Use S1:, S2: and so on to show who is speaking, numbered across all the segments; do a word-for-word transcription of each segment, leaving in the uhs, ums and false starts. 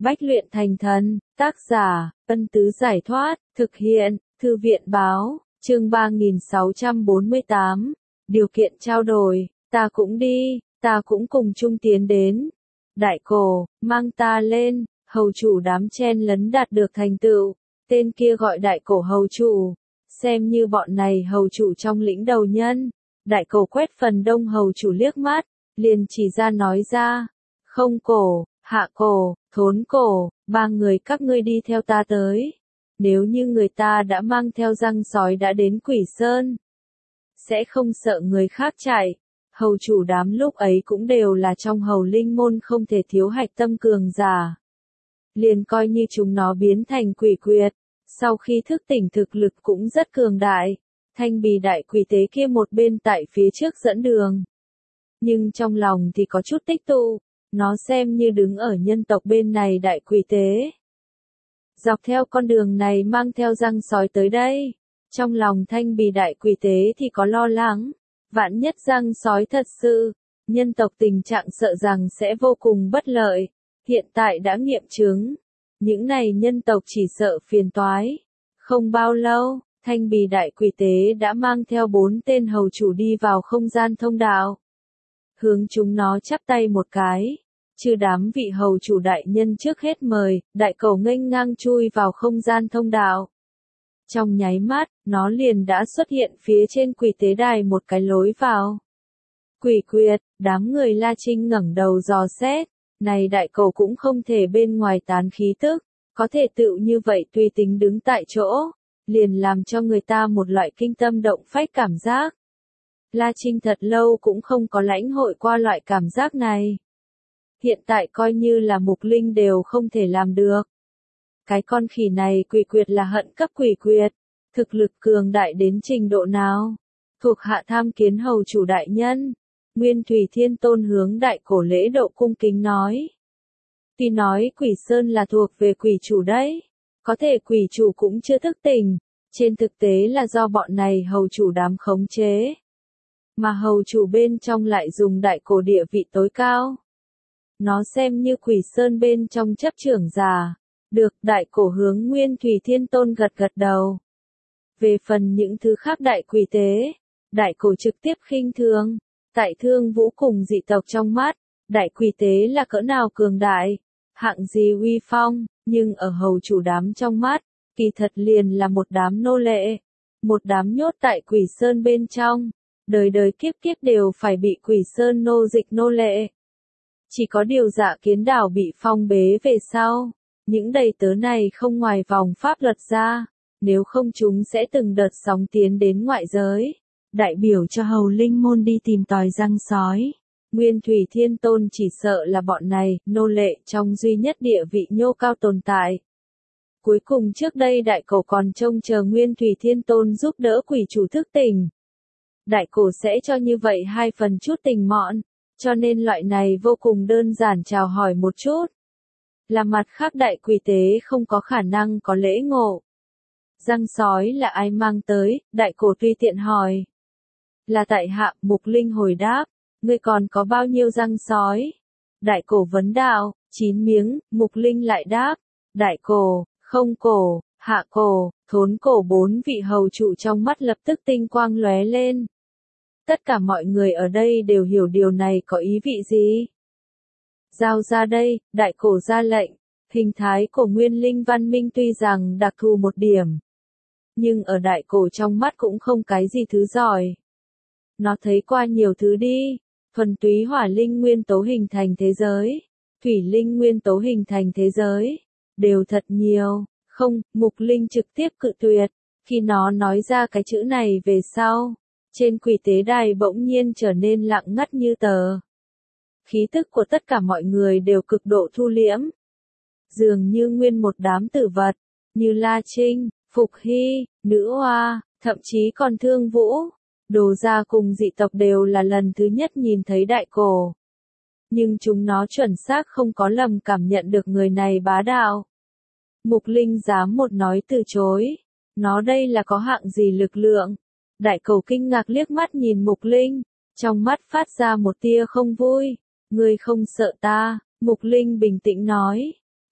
S1: Bách luyện thành thần, tác giả, Ân Tứ Giải Thoát, thực hiện, Thư viện Báo, chương ba nghìn sáu trăm bốn mươi tám, điều kiện trao đổi, ta cũng đi, ta cũng cùng chung tiến đến. Đại cổ, mang ta lên, hầu chủ đám chen lấn đạt được thành tựu, tên kia gọi đại cổ hầu chủ, xem như bọn này hầu chủ trong lĩnh đầu nhân. Đại cổ quét phần đông hầu chủ liếc mắt, liền chỉ ra nói ra, không cổ, hạ cổ, thốn cổ, ba người các ngươi đi theo ta tới. Nếu như người ta đã mang theo răng sói đã đến Quỷ Sơn, sẽ không sợ người khác chạy. Hầu chủ đám lúc ấy cũng đều là trong hầu linh môn không thể thiếu hạch tâm cường giả. Liền coi như chúng nó biến thành quỷ quyệt, sau khi thức tỉnh thực lực cũng rất cường đại. Thanh bì đại quỷ tế kia một bên tại phía trước dẫn đường. Nhưng trong lòng thì có chút tích tụ, nó xem như đứng ở nhân tộc bên này đại quỷ tế. Dọc theo con đường này mang theo răng sói tới đây. Trong lòng thanh bì đại quỷ tế thì có lo lắng. Vạn nhất răng sói thật sự, nhân tộc tình trạng sợ rằng sẽ vô cùng bất lợi. Hiện tại đã nghiệm chứng. Những này nhân tộc chỉ sợ phiền toái. Không bao lâu, thanh bì đại quỷ tế đã mang theo bốn tên hầu chủ đi vào không gian thông đạo. Hướng chúng nó chắp tay một cái. Trừ đám vị hầu chủ đại nhân trước hết mời, đại cầu nghênh ngang chui vào không gian thông đạo. Trong nháy mắt, nó liền đã xuất hiện phía trên quỷ tế đài một cái lối vào. Quỷ quyệt, đám người La Trinh ngẩng đầu dò xét, này đại cầu cũng không thể bên ngoài tán khí tức, có thể tự như vậy tùy tính đứng tại chỗ, liền làm cho người ta một loại kinh tâm động phách cảm giác. La Trinh thật lâu cũng không có lãnh hội qua loại cảm giác này. Hiện tại coi như là mục linh đều không thể làm được. Cái con khỉ này quỷ quyệt là hận cấp quỷ quyệt, thực lực cường đại đến trình độ nào? Thuộc hạ tham kiến hầu chủ đại nhân. Nguyên Thủy Thiên Tôn hướng đại cổ lễ độ cung kính nói. Tuy nói quỷ sơn là thuộc về quỷ chủ đấy, có thể quỷ chủ cũng chưa thức tỉnh, trên thực tế là do bọn này hầu chủ đám khống chế. Mà hầu chủ bên trong lại dùng đại cổ địa vị tối cao. Nó xem như quỷ sơn bên trong chấp trưởng giả. Được, đại cổ hướng Nguyên Thủy Thiên Tôn gật gật đầu. Về phần những thứ khác đại quỷ tế, đại cổ trực tiếp khinh thường. Tại Thương Vũ cùng dị tộc trong mắt, đại quỷ tế là cỡ nào cường đại, hạng gì uy phong, nhưng ở hầu chủ đám trong mắt, kỳ thật liền là một đám nô lệ, một đám nhốt tại quỷ sơn bên trong, đời đời kiếp kiếp đều phải bị quỷ sơn nô dịch nô lệ. Chỉ có điều Dạ Kiến Đảo bị phong bế về sau, những đầy tớ này không ngoài vòng pháp luật ra, nếu không chúng sẽ từng đợt sóng tiến đến ngoại giới. Đại biểu cho hầu linh môn đi tìm tòi răng sói. Nguyên Thủy Thiên Tôn chỉ sợ là bọn này, nô lệ trong duy nhất địa vị nhô cao tồn tại. Cuối cùng trước đây đại cổ còn trông chờ Nguyên Thủy Thiên Tôn giúp đỡ quỷ chủ thức tỉnh. Đại cổ sẽ cho như vậy hai phần chút tình mọn, cho nên loại này vô cùng đơn giản chào hỏi một chút. Là mặt khác đại quỷ tế không có khả năng có lễ ngộ. Răng sói là ai mang tới, đại cổ tùy tiện hỏi. Là tại hạ, mục linh hồi đáp, ngươi còn có bao nhiêu răng sói? Đại cổ vấn đạo, chín miếng, mục linh lại đáp, đại cổ, không cổ, hạ cổ, thốn cổ bốn vị hầu trụ trong mắt lập tức tinh quang lóe lên. Tất cả mọi người ở đây đều hiểu điều này có ý vị gì? Giao ra đây, đại cổ ra lệnh, hình thái của nguyên linh văn minh tuy rằng đặc thù một điểm. Nhưng ở đại cổ trong mắt cũng không cái gì thứ giỏi. Nó thấy qua nhiều thứ đi, thuần túy hỏa linh nguyên tố hình thành thế giới, thủy linh nguyên tố hình thành thế giới, đều thật nhiều, không, mục linh trực tiếp cự tuyệt, khi nó nói ra cái chữ này về sau, trên quỷ tế đài bỗng nhiên trở nên lặng ngắt như tờ. Khí tức của tất cả mọi người đều cực độ thu liễm, dường như nguyên một đám tử vật, như La Trinh, Phục Hy, Nữ Hoa, thậm chí còn Thương Vũ. Đồ gia cùng dị tộc đều là lần thứ nhất nhìn thấy đại cổ. Nhưng chúng nó chuẩn xác không có lầm cảm nhận được người này bá đạo. Mục linh dám một nói từ chối. Nó đây là có hạng gì lực lượng? Đại cổ kinh ngạc liếc mắt nhìn mục linh. Trong mắt phát ra một tia không vui. Ngươi không sợ ta, mục linh bình tĩnh nói.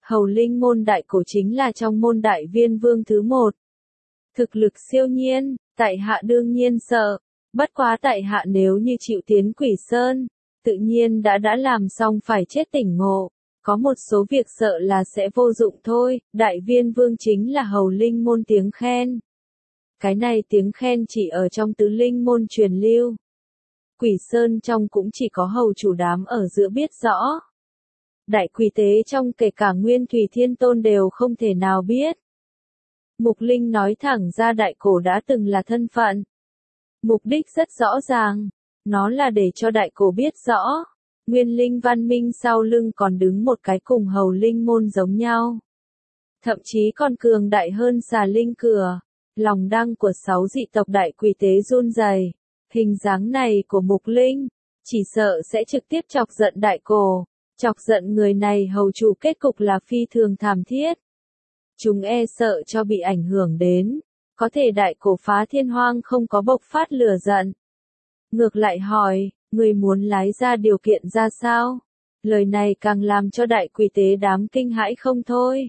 S1: Hầu linh môn đại cổ chính là trong môn đại viên vương thứ một. Thực lực siêu nhiên, tại hạ đương nhiên sợ. Bất quá tại hạ nếu như chịu tiến Quỷ Sơn, tự nhiên đã đã làm xong phải chết tỉnh ngộ. Có một số việc sợ là sẽ vô dụng thôi, đại viên vương chính là hầu linh môn tiếng khen. Cái này tiếng khen chỉ ở trong tứ linh môn truyền lưu. Quỷ Sơn trong cũng chỉ có hầu chủ đám ở giữa biết rõ. Đại quỷ tế trong kể cả Nguyên Thủy Thiên Tôn đều không thể nào biết. Mục Linh nói thẳng ra đại cổ đã từng là thân phận. Mục đích rất rõ ràng, nó là để cho đại cổ biết rõ. Nguyên linh văn minh sau lưng còn đứng một cái cùng hầu linh môn giống nhau. Thậm chí còn cường đại hơn xà linh cửa. Lòng đăng của sáu dị tộc đại quỷ tế run rẩy. Hình dáng này của Mục Linh, chỉ sợ sẽ trực tiếp chọc giận đại cổ. Chọc giận người này hầu chủ kết cục là phi thường thảm thiết. Chúng e sợ cho bị ảnh hưởng đến. Có thể đại cổ phá thiên hoang không có bộc phát lửa giận. Ngược lại hỏi, người muốn lái ra điều kiện ra sao? Lời này càng làm cho đại quỷ tế đám kinh hãi không thôi.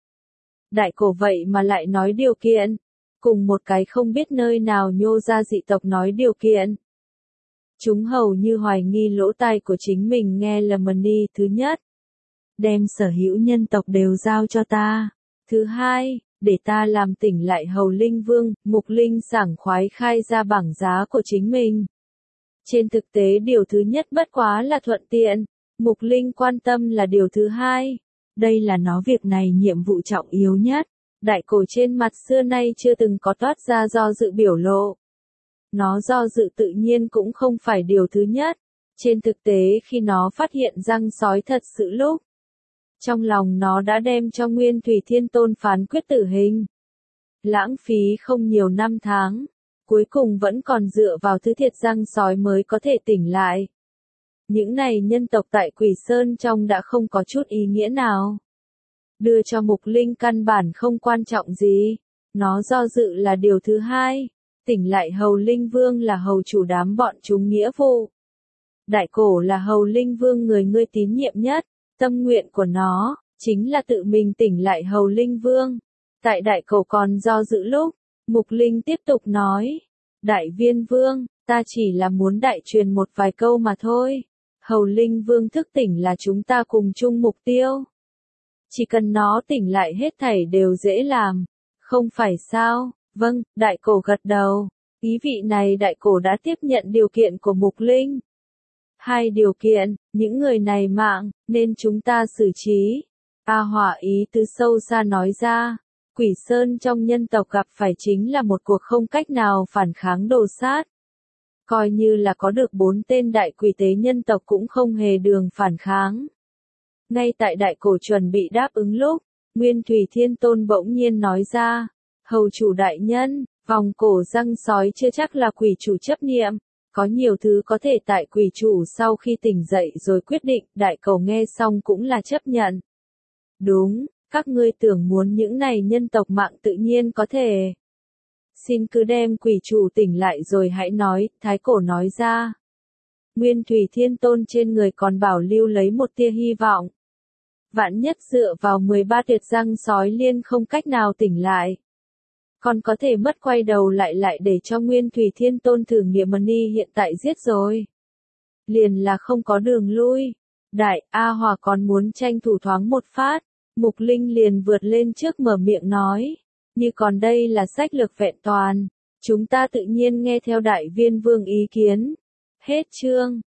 S1: Đại cổ vậy mà lại nói điều kiện. Cùng một cái không biết nơi nào nhô ra dị tộc nói điều kiện. Chúng hầu như hoài nghi lỗ tai của chính mình nghe là money. Thứ nhất, đem sở hữu nhân tộc đều giao cho ta. Thứ hai, để ta làm tỉnh lại hầu linh vương. Mục Linh sảng khoái khai ra bảng giá của chính mình. Trên thực tế điều thứ nhất bất quá là thuận tiện. Mục Linh quan tâm là điều thứ hai. Đây là nó việc này nhiệm vụ trọng yếu nhất. Đại cổ trên mặt xưa nay chưa từng có toát ra do dự biểu lộ. Nó do dự tự nhiên cũng không phải điều thứ nhất. Trên thực tế khi nó phát hiện răng sói thật sự lúc. Trong lòng nó đã đem cho Nguyên Thủy Thiên Tôn phán quyết tử hình. Lãng phí không nhiều năm tháng. Cuối cùng vẫn còn dựa vào thứ thiệt răng sói mới có thể tỉnh lại. Những này nhân tộc tại Quỷ Sơn trong đã không có chút ý nghĩa nào. Đưa cho Mục Linh căn bản không quan trọng gì. Nó do dự là điều thứ hai. Tỉnh lại hầu linh vương là hầu chủ đám bọn chúng nghĩa vụ. Đại cổ là hầu linh vương người ngươi tín nhiệm nhất. Tâm nguyện của nó, chính là tự mình tỉnh lại hầu linh vương. Tại đại cổ còn do dự lúc, Mục Linh tiếp tục nói. Đại viên vương, ta chỉ là muốn đại truyền một vài câu mà thôi. Hầu linh vương thức tỉnh là chúng ta cùng chung mục tiêu. Chỉ cần nó tỉnh lại hết thảy đều dễ làm. Không phải sao? Vâng, đại cổ gật đầu. Ý vị này đại cổ đã tiếp nhận điều kiện của Mục Linh. Hai điều kiện, những người này mạng, nên chúng ta xử trí. A Hỏa ý tứ sâu xa nói ra. Quỷ Sơn trong nhân tộc gặp phải chính là một cuộc không cách nào phản kháng đồ sát. Coi như là có được bốn tên đại quỷ tế nhân tộc cũng không hề đường phản kháng. Ngay tại đại cổ chuẩn bị đáp ứng lúc, Nguyên Thủy Thiên Tôn bỗng nhiên nói ra. Hầu chủ đại nhân, vòng cổ răng sói chưa chắc là quỷ chủ chấp niệm. Có nhiều thứ có thể tại quỷ chủ sau khi tỉnh dậy rồi quyết định. Đại cầu nghe xong cũng là chấp nhận. Đúng, các ngươi tưởng muốn những này nhân tộc mạng tự nhiên có thể. Xin cứ đem quỷ chủ tỉnh lại rồi hãy nói, thái cổ nói ra. Nguyên Thủy Thiên Tôn trên người còn bảo lưu lấy một tia hy vọng. Vạn nhất dựa vào mười ba tuyệt răng sói liên không cách nào tỉnh lại. Còn có thể mất quay đầu lại lại để cho Nguyên Thủy Thiên Tôn thử nghiệm money hiện tại giết rồi. Liền là không có đường lui. Đại A Hòa còn muốn tranh thủ thoáng một phát. Mục Linh liền vượt lên trước mở miệng nói. Như còn đây là sách lược vẹn toàn. Chúng ta tự nhiên nghe theo đại viên vương ý kiến. Hết chương.